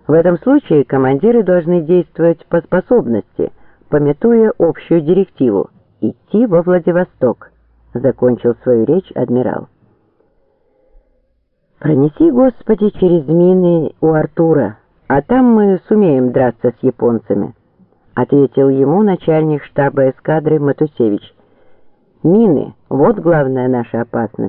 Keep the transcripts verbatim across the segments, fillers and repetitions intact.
В этом случае командиры должны действовать по способности, памятуя общую директиву – идти во Владивосток, закончил свою речь адмирал. Пронеси, Господи, через мины у Артура, а там мы сумеем драться с японцами, ответил ему начальник штаба эскадры Матусевич. Мины – вот главная наша опасность.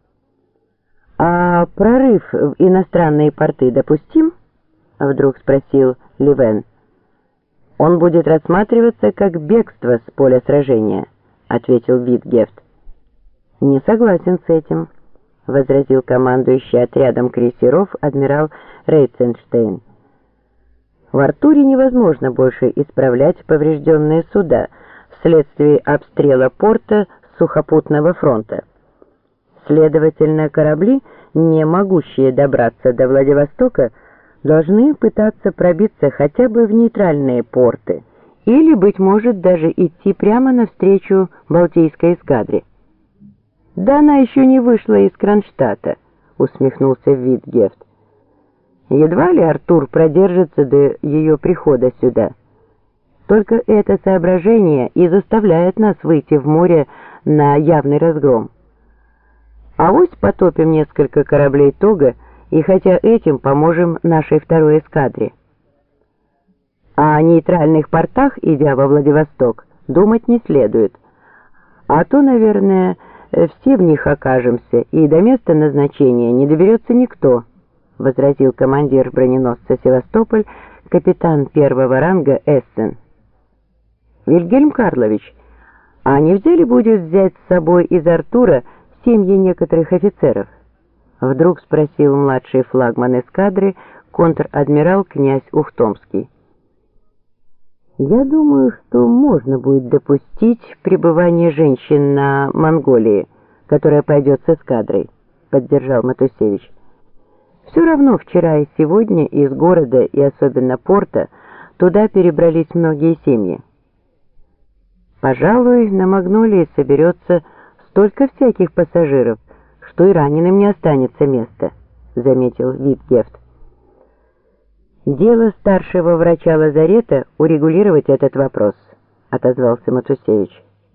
А прорыв в иностранные порты допустим? Вдруг спросил Ливен. Он будет рассматриваться как бегство с поля сражения, ответил Витгефт. Не согласен с этим, возразил командующий отрядом крейсеров адмирал Рейтценштейн. В Артуре невозможно больше исправлять поврежденные суда вследствие обстрела порта с сухопутного фронта. Следовательно, корабли, не могущие добраться до Владивостока, должны пытаться пробиться хотя бы в нейтральные порты или, быть может, даже идти прямо навстречу Балтийской эскадре. «Да она еще не вышла из Кронштадта», — усмехнулся Витгефт. «Едва ли Артур продержится до ее прихода сюда. Только это соображение и заставляет нас выйти в море на явный разгром. Авось потопим несколько кораблей Тога, и хотя этим поможем нашей второй эскадре. А о нейтральных портах, идя во Владивосток, думать не следует. А то, наверное, все в них окажемся, и до места назначения не доберется никто», — возразил командир броненосца «Севастополь», капитан первого ранга Эссен. «Вильгельм Карлович, а нельзя ли будет взять с собой из Артура семьи некоторых офицеров?» Вдруг спросил младший флагман эскадры, контр-адмирал князь Ухтомский. «Я думаю, что можно будет допустить пребывание женщин на Монголии, которая пойдет с эскадрой», — поддержал Матусевич. «Все равно вчера и сегодня из города и особенно порта туда перебрались многие семьи. Пожалуй, на Магнолии соберется столько всяких пассажиров, что и раненым не останется места», — заметил Витгефт. «Дело старшего врача лазарета урегулировать этот вопрос», — отозвался Матусевич.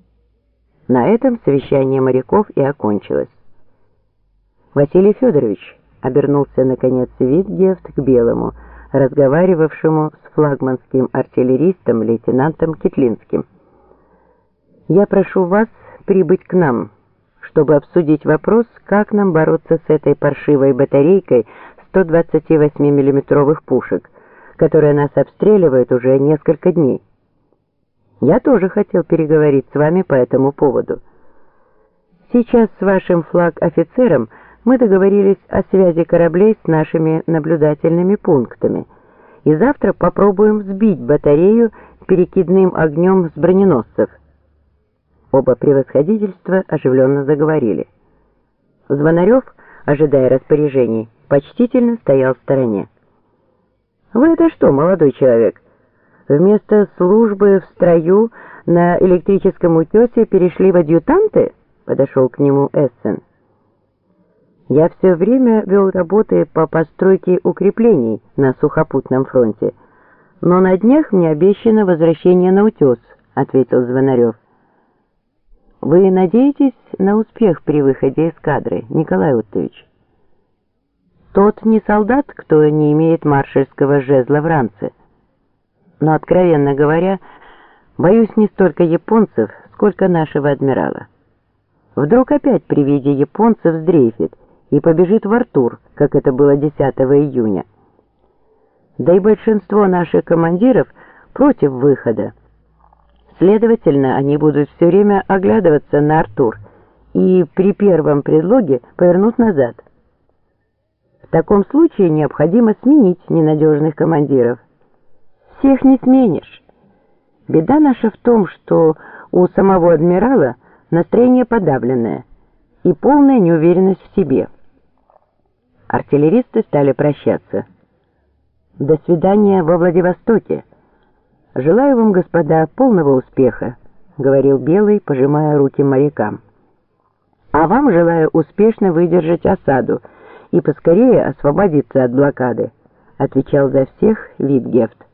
На этом совещание моряков и окончилось. «Василий Федорович», — обернулся наконец Витгефт к Белому, разговаривавшему с флагманским артиллеристом лейтенантом Китлинским, «я прошу вас прибыть к нам, чтобы обсудить вопрос, как нам бороться с этой паршивой батарейкой сто двадцативосьмимиллиметровых пушек, которая нас обстреливает уже несколько дней. Я тоже хотел переговорить с вами по этому поводу. Сейчас с вашим флаг-офицером мы договорились о связи кораблей с нашими наблюдательными пунктами, и завтра попробуем сбить батарею перекидным огнем с броненосцев». Оба превосходительства оживленно заговорили. Звонарев, ожидая распоряжений, почтительно стоял в стороне. «Вы это что, молодой человек, вместо службы в строю на электрическом утесе перешли в адъютанты?» — подошел к нему Эссен. «Я все время вел работы по постройке укреплений на сухопутном фронте, но на днях мне обещано возвращение на утес», — ответил Звонарев. «Вы надеетесь на успех при выходе эскадры, Николай Оттович?» «Тот не солдат, кто не имеет маршальского жезла в ранце. Но, откровенно говоря, боюсь не столько японцев, сколько нашего адмирала. Вдруг опять при виде японцев сдрейфит и побежит в Артур, как это было десятого июня. Да и большинство наших командиров против выхода. Следовательно, они будут все время оглядываться на Артур и при первом предлоге повернут назад. В таком случае необходимо сменить ненадежных командиров. Всех не сменишь. Беда наша в том, что у самого адмирала настроение подавленное и полная неуверенность в себе». Артиллеристы стали прощаться. «До свидания во Владивостоке. Желаю вам, господа, полного успеха», — говорил Белый, пожимая руки морякам. «А вам желаю успешно выдержать осаду и поскорее освободиться от блокады», отвечал за всех Витгефт.